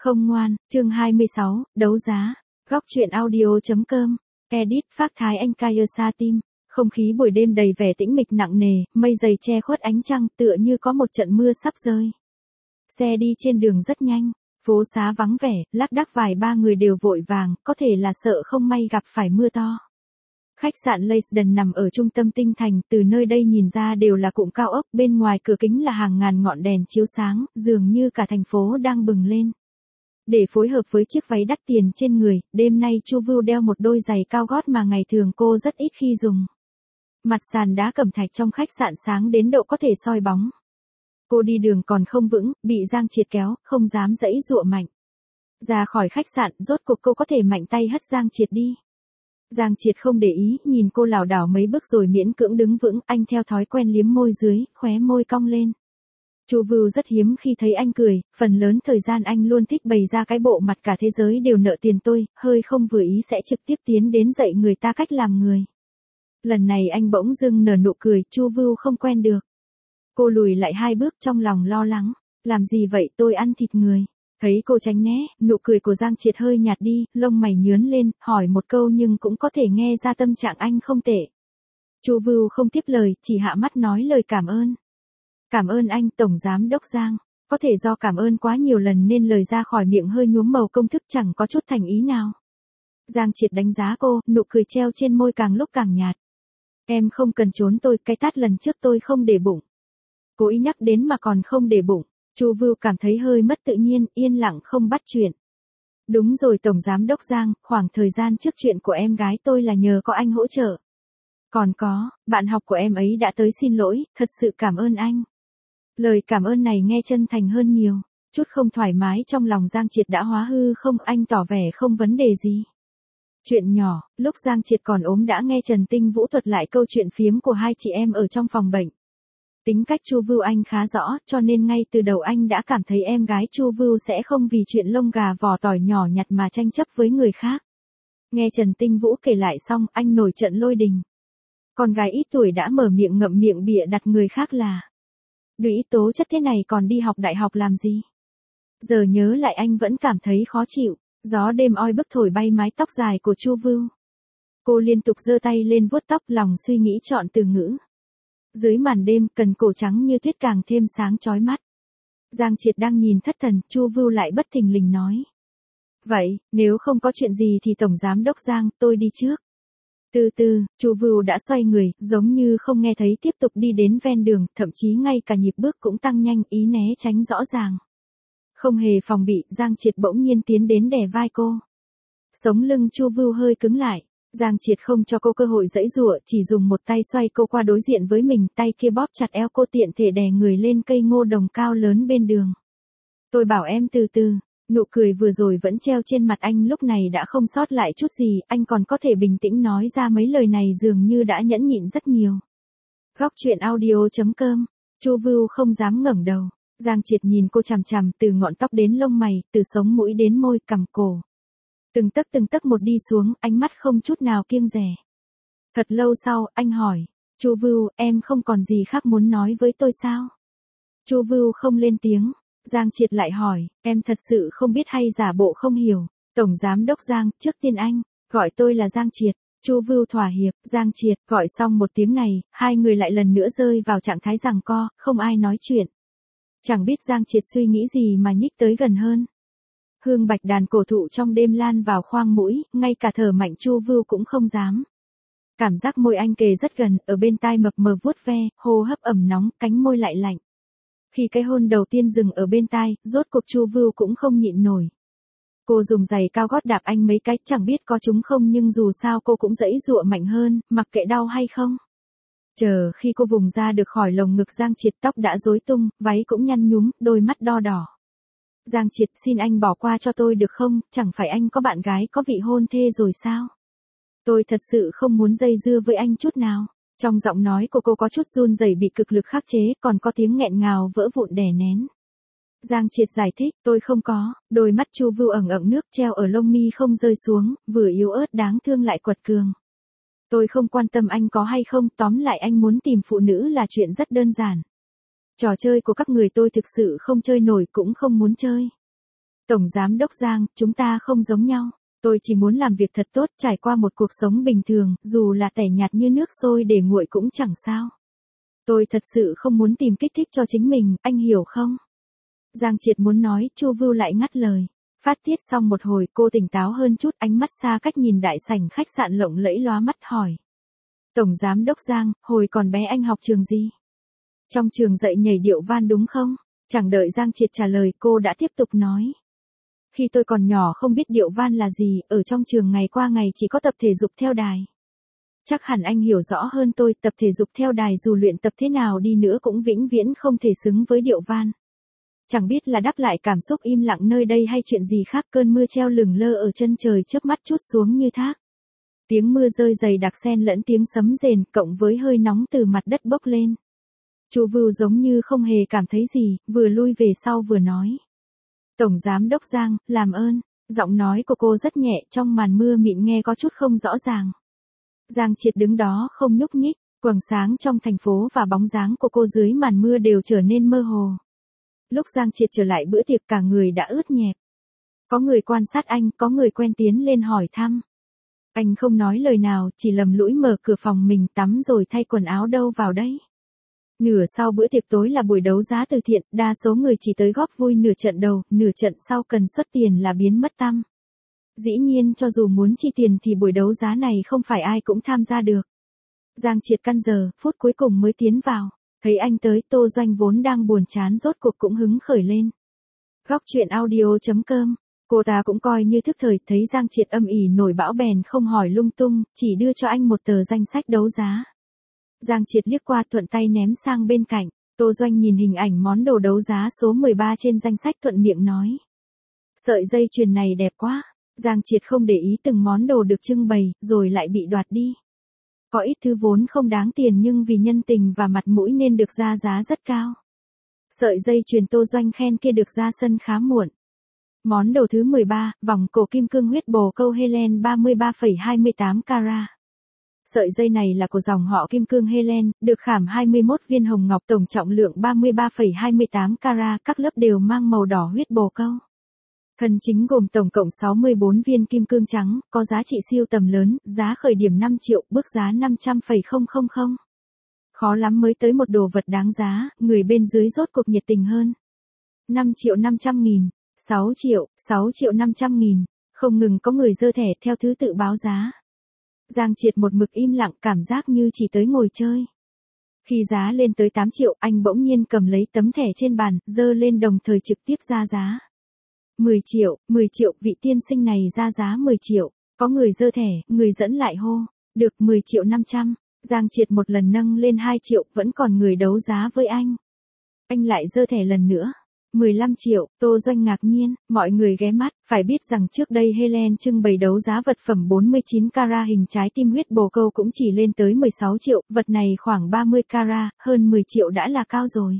Không ngoan, chương 26, đấu giá. Góc truyện audio.com. Edit Phác Thái Anh Kayasa Team. Không khí buổi đêm đầy vẻ tĩnh mịch nặng nề, mây dày che khuất ánh trăng, tựa như có một trận mưa sắp rơi. Xe đi trên đường rất nhanh, phố xá vắng vẻ, lác đác vài ba người đều vội vàng, có thể là sợ không may gặp phải mưa to. Khách sạn Leisden nằm ở trung tâm tinh thành, từ nơi đây nhìn ra đều là cụm cao ốc, bên ngoài cửa kính là hàng ngàn ngọn đèn chiếu sáng, dường như cả thành phố đang bừng lên. Để phối hợp với chiếc váy đắt tiền trên người, đêm nay Chu Vưu đeo một đôi giày cao gót mà ngày thường cô rất ít khi dùng. Mặt sàn đá cẩm thạch trong khách sạn sáng đến độ có thể soi bóng. Cô đi đường còn không vững, bị Giang Triệt kéo, không dám giãy giụa mạnh. Ra khỏi khách sạn, rốt cuộc cô có thể mạnh tay hất Giang Triệt đi. Giang Triệt không để ý, nhìn cô lảo đảo mấy bước rồi miễn cưỡng đứng vững, anh theo thói quen liếm môi dưới, khóe môi cong lên. Chu Vưu rất hiếm khi thấy anh cười, phần lớn thời gian anh luôn thích bày ra cái bộ mặt cả thế giới đều nợ tiền tôi, hơi không vừa ý sẽ trực tiếp tiến đến dạy người ta cách làm người. Lần này anh bỗng dưng nở nụ cười, Chu Vưu không quen được. Cô lùi lại hai bước trong lòng lo lắng, làm gì vậy, tôi ăn thịt người. Thấy cô tránh né, nụ cười của Giang Triệt hơi nhạt đi, lông mày nhướn lên, hỏi một câu nhưng cũng có thể nghe ra tâm trạng anh không tệ. Chu Vưu không tiếp lời, chỉ hạ mắt nói lời cảm ơn. Cảm ơn anh, Tổng Giám Đốc Giang. Có thể do cảm ơn quá nhiều lần nên lời ra khỏi miệng hơi nhuốm màu công thức, chẳng có chút thành ý nào. Giang Triệt đánh giá cô, nụ cười treo trên môi càng lúc càng nhạt. Em không cần trốn tôi, cái tát lần trước tôi không để bụng. Cố ý nhắc đến mà còn không để bụng. Chu Vưu cảm thấy hơi mất tự nhiên, yên lặng không bắt chuyện. Đúng rồi Tổng Giám Đốc Giang, khoảng thời gian trước chuyện của em gái tôi là nhờ có anh hỗ trợ. Còn có, bạn học của em ấy đã tới xin lỗi, thật sự cảm ơn anh. Lời cảm ơn này nghe chân thành hơn nhiều. Chút không thoải mái trong lòng Giang Triệt đã hóa hư không, anh tỏ vẻ không vấn đề gì. Chuyện nhỏ, lúc Giang Triệt còn ốm đã nghe Trần Tinh Vũ thuật lại câu chuyện phiếm của hai chị em ở trong phòng bệnh. Tính cách Chu Vưu anh khá rõ, cho nên ngay từ đầu anh đã cảm thấy em gái Chu Vưu sẽ không vì chuyện lông gà vỏ tỏi nhỏ nhặt mà tranh chấp với người khác. Nghe Trần Tinh Vũ kể lại xong, anh nổi trận lôi đình. Con gái ít tuổi đã mở miệng ngậm miệng bịa đặt người khác là đũy tố chất thế này còn đi học đại học làm gì. Giờ nhớ lại anh vẫn cảm thấy khó chịu. Gió đêm oi bức thổi bay mái tóc dài của Chu Vưu. Cô liên tục giơ tay lên vuốt tóc, lòng suy nghĩ chọn từ ngữ. Dưới màn đêm, cần cổ trắng như tuyết càng thêm sáng chói mắt. Giang Triệt đang nhìn thất thần, Chu Vưu lại bất thình lình nói. Vậy, nếu không có chuyện gì thì Tổng Giám Đốc Giang, tôi đi trước. Từ từ, Chu Vưu đã xoay người, giống như không nghe thấy, tiếp tục đi đến ven đường, thậm chí ngay cả nhịp bước cũng tăng nhanh, ý né tránh rõ ràng. Không hề phòng bị, Giang Triệt bỗng nhiên tiến đến đè vai cô. Sống lưng Chu Vưu hơi cứng lại. Giang Triệt không cho cô cơ hội giãy giụa, chỉ dùng một tay xoay cô qua đối diện với mình, tay kia bóp chặt eo cô, tiện thể đè người lên cây ngô đồng cao lớn bên đường. Tôi bảo em từ từ. Nụ cười vừa rồi vẫn treo trên mặt anh lúc này đã không sót lại chút gì, anh còn có thể bình tĩnh nói ra mấy lời này dường như đã nhẫn nhịn rất nhiều. Góc truyện audio.com. Chu Vưu không dám ngẩng đầu. Giang Triệt nhìn cô chằm chằm, từ ngọn tóc đến lông mày, từ sống mũi đến môi, cằm cổ. Từng tấc một đi xuống, ánh mắt không chút nào kiêng dè. Thật lâu sau, anh hỏi, Chu Vưu, em không còn gì khác muốn nói với tôi sao? Chu Vưu không lên tiếng. Giang Triệt lại hỏi, em thật sự không biết hay giả bộ không hiểu? Tổng Giám Đốc Giang, trước tiên anh, gọi tôi là Giang Triệt. Chu Vưu thỏa hiệp. Giang Triệt, gọi xong một tiếng này, hai người lại lần nữa rơi vào trạng thái giằng co, không ai nói chuyện. Chẳng biết Giang Triệt suy nghĩ gì mà nhích tới gần hơn. Hương bạch đàn cổ thụ trong đêm lan vào khoang mũi, ngay cả thở mạnh Chu Vưu cũng không dám. Cảm giác môi anh kề rất gần, ở bên tai mập mờ vuốt ve, hô hấp ẩm nóng, cánh môi lại lạnh. Khi cái hôn đầu tiên dừng ở bên tai, rốt cuộc Chu Vưu cũng không nhịn nổi. Cô dùng giày cao gót đạp anh mấy cái, chẳng biết có trúng không nhưng dù sao cô cũng giãy giụa mạnh hơn, mặc kệ đau hay không. Chờ khi cô vùng ra được khỏi lồng ngực Giang Triệt, tóc đã rối tung, váy cũng nhăn nhúm, đôi mắt đo đỏ. Giang Triệt, xin anh bỏ qua cho tôi được không, chẳng phải anh có bạn gái có vị hôn thê rồi sao? Tôi thật sự không muốn dây dưa với anh chút nào. Trong giọng nói của cô có chút run rẩy bị cực lực khắc chế, còn có tiếng nghẹn ngào vỡ vụn đè nén. Giang Triệt giải thích, tôi không có. Đôi mắt Chu Vưu ẩn ẩn nước treo ở lông mi không rơi xuống, vừa yếu ớt đáng thương lại quật cường. Tôi không quan tâm anh có hay không, tóm lại anh muốn tìm phụ nữ là chuyện rất đơn giản. Trò chơi của các người tôi thực sự không chơi nổi, cũng không muốn chơi. Tổng Giám đốc Giang, chúng ta không giống nhau. Tôi chỉ muốn làm việc thật tốt, trải qua một cuộc sống bình thường, dù là tẻ nhạt như nước sôi để nguội cũng chẳng sao. Tôi thật sự không muốn tìm kích thích cho chính mình, anh hiểu không? Giang Triệt muốn nói, Chu Vưu lại ngắt lời. Phát tiết xong một hồi, cô tỉnh táo hơn chút, ánh mắt xa cách nhìn đại sảnh khách sạn lộng lẫy lóa mắt hỏi. Tổng Giám đốc Giang, hồi còn bé anh học trường gì? Trong trường dạy nhảy điệu van đúng không? Chẳng đợi Giang Triệt trả lời, cô đã tiếp tục nói. Khi tôi còn nhỏ không biết điệu van là gì, ở trong trường ngày qua ngày chỉ có tập thể dục theo đài. Chắc hẳn anh hiểu rõ hơn tôi, tập thể dục theo đài dù luyện tập thế nào đi nữa cũng vĩnh viễn không thể xứng với điệu van. Chẳng biết là đáp lại cảm xúc im lặng nơi đây hay chuyện gì khác, cơn mưa treo lửng lơ ở chân trời chớp mắt trút xuống như thác. Tiếng mưa rơi dày đặc xen lẫn tiếng sấm rền, cộng với hơi nóng từ mặt đất bốc lên. Chu Vưu giống như không hề cảm thấy gì, vừa lui về sau vừa nói. Tổng Giám đốc Giang, làm ơn. Giọng nói của cô rất nhẹ, trong màn mưa mịn nghe có chút không rõ ràng. Giang Triệt đứng đó không nhúc nhích, quầng sáng trong thành phố và bóng dáng của cô dưới màn mưa đều trở nên mơ hồ. Lúc Giang Triệt trở lại bữa tiệc cả người đã ướt nhẹp. Có người quan sát anh, có người quen tiến lên hỏi thăm. Anh không nói lời nào, chỉ lầm lũi mở cửa phòng mình tắm rồi thay quần áo đâu vào đấy. Nửa sau bữa tiệc tối là buổi đấu giá từ thiện, đa số người chỉ tới góp vui nửa trận đầu, nửa trận sau cần xuất tiền là biến mất tăm. Dĩ nhiên cho dù muốn chi tiền thì buổi đấu giá này không phải ai cũng tham gia được. Giang Triệt căn giờ, phút cuối cùng mới tiến vào. Thấy anh tới, Tô Doanh vốn đang buồn chán rốt cuộc cũng hứng khởi lên. Góc truyện audio.com. Cô ta cũng coi như thức thời, thấy Giang Triệt âm ỉ nổi bão bèn không hỏi lung tung, chỉ đưa cho anh một tờ danh sách đấu giá. Giang Triệt liếc qua thuận tay ném sang bên cạnh. Tô Doanh nhìn hình ảnh món đồ đấu giá số 13 trên danh sách thuận miệng nói. Sợi dây chuyền này đẹp quá. Giang Triệt không để ý từng món đồ được trưng bày, rồi lại bị đoạt đi. Có ít thứ vốn không đáng tiền nhưng vì nhân tình và mặt mũi nên được ra giá rất cao. Sợi dây chuyền Tô Doanh khen kia được ra sân khá muộn. Món đồ thứ 13, vòng cổ kim cương huyết bồ câu Helen 33,28 carat. Sợi dây này là của dòng họ kim cương Helen, được khảm 21 viên hồng ngọc tổng trọng lượng 33,28 carat, các lớp đều mang màu đỏ huyết bồ câu. Thân chính gồm tổng cộng 64 viên kim cương trắng, có giá trị siêu tầm lớn, giá khởi điểm 5 triệu, bước giá 500,000. Khó lắm mới tới một đồ vật đáng giá, người bên dưới rốt cuộc nhiệt tình hơn. 5.500.000, 6.500.000, không ngừng có người giơ thẻ theo thứ tự báo giá. Giang Triệt một mực im lặng, cảm giác như chỉ tới ngồi chơi. Khi giá lên tới 8 triệu, anh bỗng nhiên cầm lấy tấm thẻ trên bàn, giơ lên đồng thời trực tiếp ra giá. 10 triệu, vị tiên sinh này ra giá 10 triệu. Có người giơ thẻ, người dẫn lại hô. Được 10.500.000. Giang Triệt một lần nâng lên 2 triệu, vẫn còn người đấu giá với anh. Anh lại giơ thẻ lần nữa. 15 triệu, Tô Doanh ngạc nhiên, mọi người ghé mắt, phải biết rằng trước đây Helen trưng bày đấu giá vật phẩm 49 carat hình trái tim huyết bồ câu cũng chỉ lên tới 16 triệu, vật này khoảng 30 carat, hơn 10 triệu đã là cao rồi.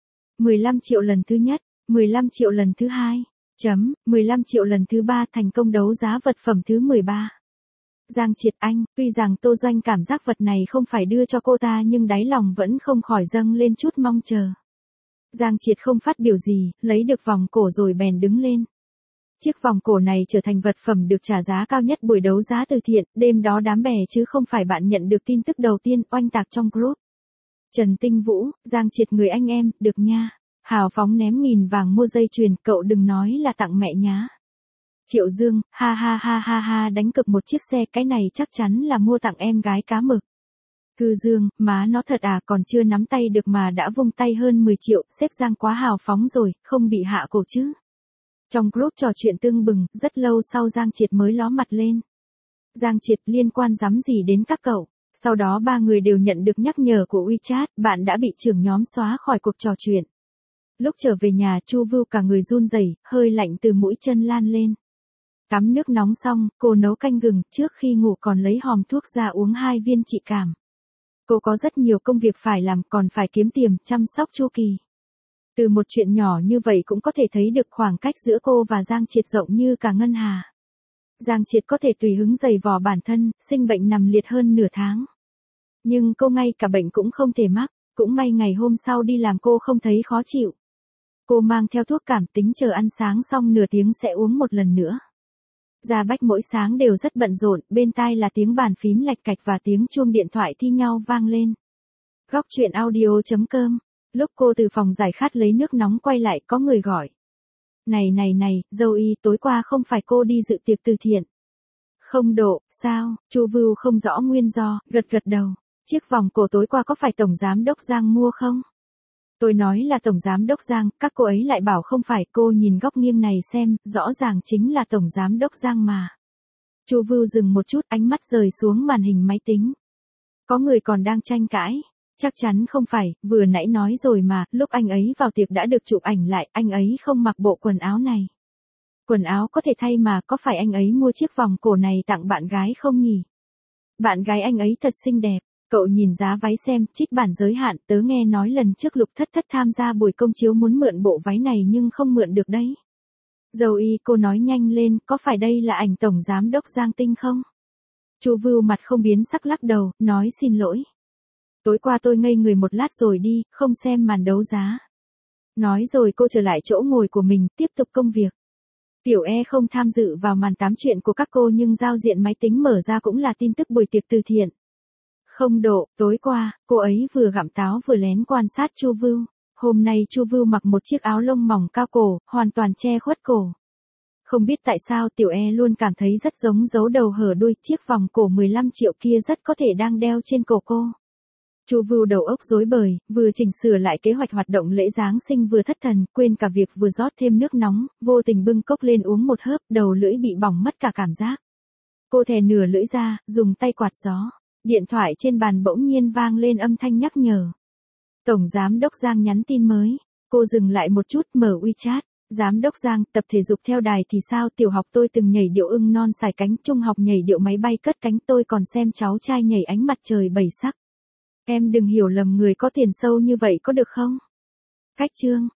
15 triệu lần thứ nhất, 15 triệu lần thứ hai, 15 triệu lần thứ ba, thành công đấu giá vật phẩm thứ 13. Giang Triệt anh, tuy rằng Tô Doanh cảm giác vật này không phải đưa cho cô ta nhưng đáy lòng vẫn không khỏi dâng lên chút mong chờ. Giang Triệt không phát biểu gì, lấy được vòng cổ rồi bèn đứng lên. Chiếc vòng cổ này trở thành vật phẩm được trả giá cao nhất buổi đấu giá từ thiện, đêm đó đám bè chứ không phải bạn nhận được tin tức đầu tiên, oanh tạc trong group. Trần Tinh Vũ, Giang Triệt người anh em, được nha. Hào phóng ném nghìn vàng mua dây chuyền, cậu đừng nói là tặng mẹ nhá. Triệu Dương, ha ha ha ha ha, đánh cược một chiếc xe, cái này chắc chắn là mua tặng em gái cá mực. Thư Dương, má nó thật à, còn chưa nắm tay được mà đã vung tay hơn 10 triệu, sếp Giang quá hào phóng rồi, không bị hạ cổ chứ. Trong group trò chuyện tưng bừng, rất lâu sau Giang Triệt mới ló mặt lên. Giang Triệt, liên quan dám gì đến các cậu. Sau đó ba người đều nhận được nhắc nhở của WeChat, bạn đã bị trưởng nhóm xóa khỏi cuộc trò chuyện. Lúc trở về nhà, Chu Vưu cả người run rẩy, hơi lạnh từ mũi chân lan lên. Tắm nước nóng xong, cô nấu canh gừng, trước khi ngủ còn lấy hòm thuốc ra uống 2 viên trị cảm. Cô có rất nhiều công việc phải làm, còn phải kiếm tiền, chăm sóc Chu Kỳ. Từ một chuyện nhỏ như vậy cũng có thể thấy được khoảng cách giữa cô và Giang Triệt rộng như cả ngân hà. Giang Triệt có thể tùy hứng giày vò bản thân, sinh bệnh nằm liệt hơn nửa tháng. Nhưng cô ngay cả bệnh cũng không thể mắc, cũng may ngày hôm sau đi làm cô không thấy khó chịu. Cô mang theo thuốc cảm tính chờ ăn sáng xong nửa tiếng sẽ uống một lần nữa. Gia Bách mỗi sáng đều rất bận rộn, bên tai là tiếng bàn phím lạch cạch và tiếng chuông điện thoại thi nhau vang lên. Góc chuyện audio.com. Lúc cô từ phòng giải khát lấy nước nóng quay lại có người gọi. Này, dâu y, tối qua không phải cô đi dự tiệc từ thiện. Không Độ, sao? Chu Vưu không rõ nguyên do, gật đầu. Chiếc vòng cổ tối qua có phải Tổng Giám Đốc Giang mua không? Tôi nói là Tổng Giám Đốc Giang, các cô ấy lại bảo không phải. Cô nhìn góc nghiêng này xem, rõ ràng chính là Tổng Giám Đốc Giang mà. Chu Vưu dừng một chút, ánh mắt rời xuống màn hình máy tính. Có người còn đang tranh cãi. Chắc chắn không phải, vừa nãy nói rồi mà, lúc anh ấy vào tiệc đã được chụp ảnh lại, anh ấy không mặc bộ quần áo này. Quần áo có thể thay mà, có phải anh ấy mua chiếc vòng cổ này tặng bạn gái không nhỉ? Bạn gái anh ấy thật xinh đẹp, cậu nhìn giá váy xem, trích bản giới hạn, tớ nghe nói lần trước Lục Thất Thất tham gia buổi công chiếu muốn mượn bộ váy này nhưng không mượn được đấy. Dâu y, cô nói nhanh lên, có phải đây là ảnh Tổng Giám Đốc Giang Tinh không? Chu Vưu mặt không biến sắc lắc đầu, nói xin lỗi. Tối qua tôi ngây người một lát rồi đi, không xem màn đấu giá. Nói rồi cô trở lại chỗ ngồi của mình, tiếp tục công việc. Tiểu E không tham dự vào màn tám chuyện của các cô nhưng giao diện máy tính mở ra cũng là tin tức buổi tiệc từ thiện. Không Độ, tối qua, cô ấy vừa gặm táo vừa lén quan sát Chu Vưu. Hôm nay Chu Vưu mặc một chiếc áo lông mỏng cao cổ, hoàn toàn che khuất cổ. Không biết tại sao Tiểu E luôn cảm thấy rất giống giấu đầu hở đuôi, chiếc vòng cổ 15 triệu kia rất có thể đang đeo trên cổ cô. Chu Vưu đầu óc rối bời, vừa chỉnh sửa lại kế hoạch hoạt động lễ Giáng sinh vừa thất thần, quên cả việc vừa rót thêm nước nóng, vô tình bưng cốc lên uống một hớp, đầu lưỡi bị bỏng mất cả cảm giác. Cô thè nửa lưỡi ra, dùng tay quạt gió. Điện thoại trên bàn bỗng nhiên vang lên âm thanh nhắc nhở. Tổng Giám Đốc Giang nhắn tin mới. Cô dừng lại một chút, mở WeChat. Giám Đốc Giang, tập thể dục theo đài thì sao? Tiểu học tôi từng nhảy điệu ưng non xài cánh, trung học nhảy điệu máy bay cất cánh, tôi còn xem cháu trai nhảy ánh mặt trời 7 sắc. Em đừng hiểu lầm người có tiền sâu như vậy có được không? Cách chương.